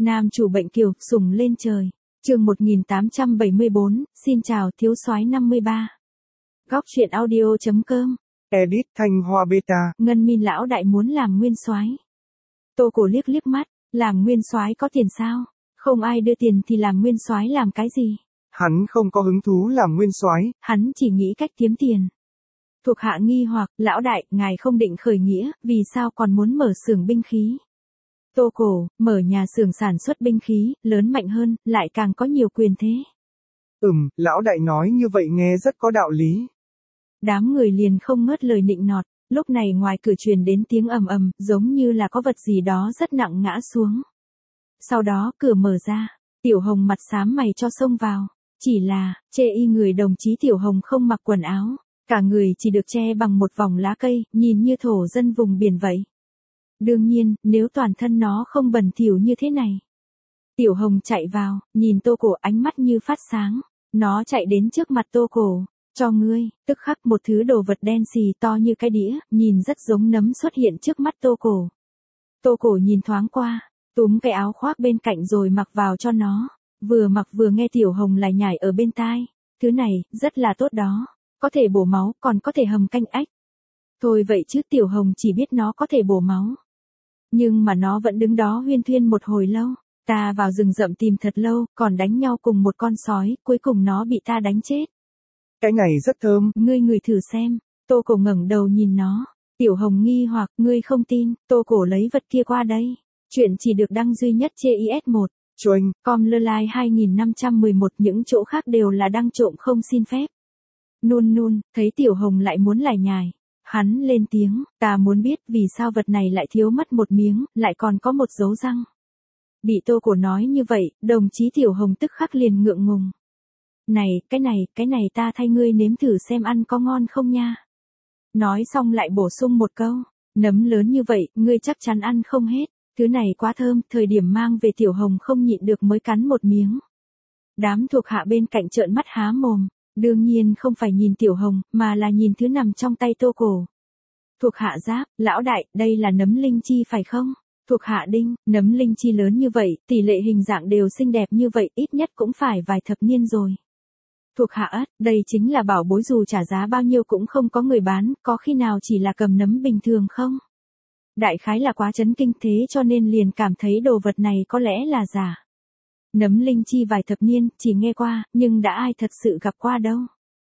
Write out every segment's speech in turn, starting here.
Nam chủ bệnh kiều, sủng lên trời. Chương 1874, xin chào thiếu soái 53. Góc truyện audio.com. Edit Thanh Hoa Beta. Ngân Min lão đại muốn làm nguyên soái. Tô Cổ liếc liếc mắt, làm nguyên soái có tiền sao? Không ai đưa tiền thì làm nguyên soái làm cái gì? Hắn không có hứng thú làm nguyên soái, hắn chỉ nghĩ cách kiếm tiền. Thuộc hạ nghi hoặc, lão đại, ngài không định khởi nghĩa, vì sao còn muốn mở xưởng binh khí? Tô Cổ, mở nhà xưởng sản xuất binh khí, lớn mạnh hơn, lại càng có nhiều quyền thế. Lão đại nói như vậy nghe rất có đạo lý. Đám người liền không ngớt lời nịnh nọt, lúc này ngoài cửa truyền đến tiếng ầm ầm, giống như là có vật gì đó rất nặng ngã xuống. Sau đó cửa mở ra, Tiểu Hồng mặt xám mày cho xông vào, chỉ là, chê y người đồng chí Tiểu Hồng không mặc quần áo, cả người chỉ được che bằng một vòng lá cây, nhìn như thổ dân vùng biển vậy. Đương nhiên, nếu toàn thân nó không bẩn thỉu như thế này. Tiểu Hồng chạy vào, nhìn Tô Cổ ánh mắt như phát sáng, nó chạy đến trước mặt Tô Cổ, cho ngươi, tức khắc một thứ đồ vật đen xì to như cái đĩa, nhìn rất giống nấm xuất hiện trước mắt Tô Cổ. Tô Cổ nhìn thoáng qua, túm cái áo khoác bên cạnh rồi mặc vào cho nó, vừa mặc vừa nghe Tiểu Hồng lại nhảy ở bên tai, thứ này, rất là tốt đó, có thể bổ máu, còn có thể hầm canh ếch. Thôi vậy chứ Tiểu Hồng chỉ biết nó có thể bổ máu. Nhưng mà nó vẫn đứng đó huyên thuyên một hồi lâu, ta vào rừng rậm tìm thật lâu, còn đánh nhau cùng một con sói, cuối cùng nó bị ta đánh chết. Cái này rất thơm. Ngươi thử xem. Tô Cổ ngẩng đầu nhìn nó. Tiểu Hồng nghi hoặc, ngươi không tin, Tô Cổ lấy vật kia qua đây. Chuyện chỉ được đăng duy nhất trên IS1. Choing. Com lơ lai 2511, những chỗ khác đều là đăng trộm không xin phép. Nun, thấy Tiểu Hồng lại muốn lải nhải. Hắn lên tiếng, ta muốn biết vì sao vật này lại thiếu mất một miếng, lại còn có một dấu răng. Bị Tô Cổ nói như vậy, đồng chí Tiểu Hồng tức khắc liền ngượng ngùng. Này, cái này ta thay ngươi nếm thử xem ăn có ngon không nha. Nói xong lại bổ sung một câu, nấm lớn như vậy, ngươi chắc chắn ăn không hết, thứ này quá thơm, thời điểm mang về Tiểu Hồng không nhịn được mới cắn một miếng. Đám thuộc hạ bên cạnh trợn mắt há mồm, đương nhiên không phải nhìn Tiểu Hồng, mà là nhìn thứ nằm trong tay Tô Cổ. Thuộc hạ giáp, lão đại, đây là nấm linh chi phải không? Thuộc hạ đinh, nấm linh chi lớn như vậy, tỷ lệ hình dạng đều xinh đẹp như vậy, ít nhất cũng phải vài thập niên rồi. Thuộc hạ ất, đây chính là bảo bối dù trả giá bao nhiêu cũng không có người bán, có khi nào chỉ là cầm nấm bình thường không? Đại khái là quá chấn kinh thế cho nên liền cảm thấy đồ vật này có lẽ là giả. Nấm linh chi vài thập niên, chỉ nghe qua, nhưng đã ai thật sự gặp qua đâu.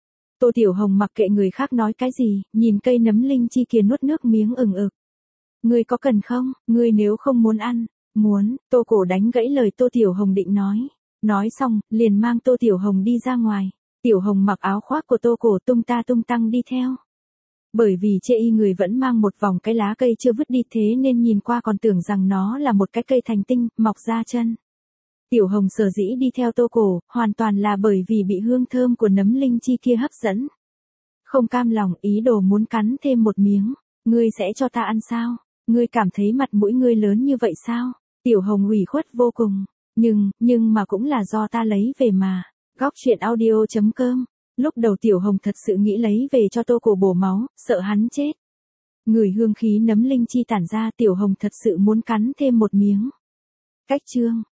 Tô Tiểu Hồng mặc kệ người khác nói cái gì, nhìn cây nấm linh chi kia nuốt nước miếng ừng ực. Ngươi có cần không, ngươi nếu không muốn ăn, muốn, Tô Cổ đánh gãy lời Tô Tiểu Hồng định nói. Nói xong, liền mang Tô Tiểu Hồng đi ra ngoài. Tiểu Hồng mặc áo khoác của Tô Cổ tung ta tung tăng đi theo. Bởi vì chê y người vẫn mang một vòng cái lá cây chưa vứt đi thế nên nhìn qua còn tưởng rằng nó là một cái cây thành tinh, mọc ra chân. Tiểu Hồng sở dĩ đi theo Tô Cổ, hoàn toàn là bởi vì bị hương thơm của nấm linh chi kia hấp dẫn. Không cam lòng, ý đồ muốn cắn thêm một miếng. Ngươi sẽ cho ta ăn sao? Ngươi cảm thấy mặt mũi ngươi lớn như vậy sao? Tiểu Hồng ủy khuất vô cùng. Nhưng mà cũng là do ta lấy về mà. Góc truyện audio.com. Lúc đầu Tiểu Hồng thật sự nghĩ lấy về cho Tô Cổ bổ máu, sợ hắn chết. Người hương khí nấm linh chi tản ra, Tiểu Hồng thật sự muốn cắn thêm một miếng. Cách chương.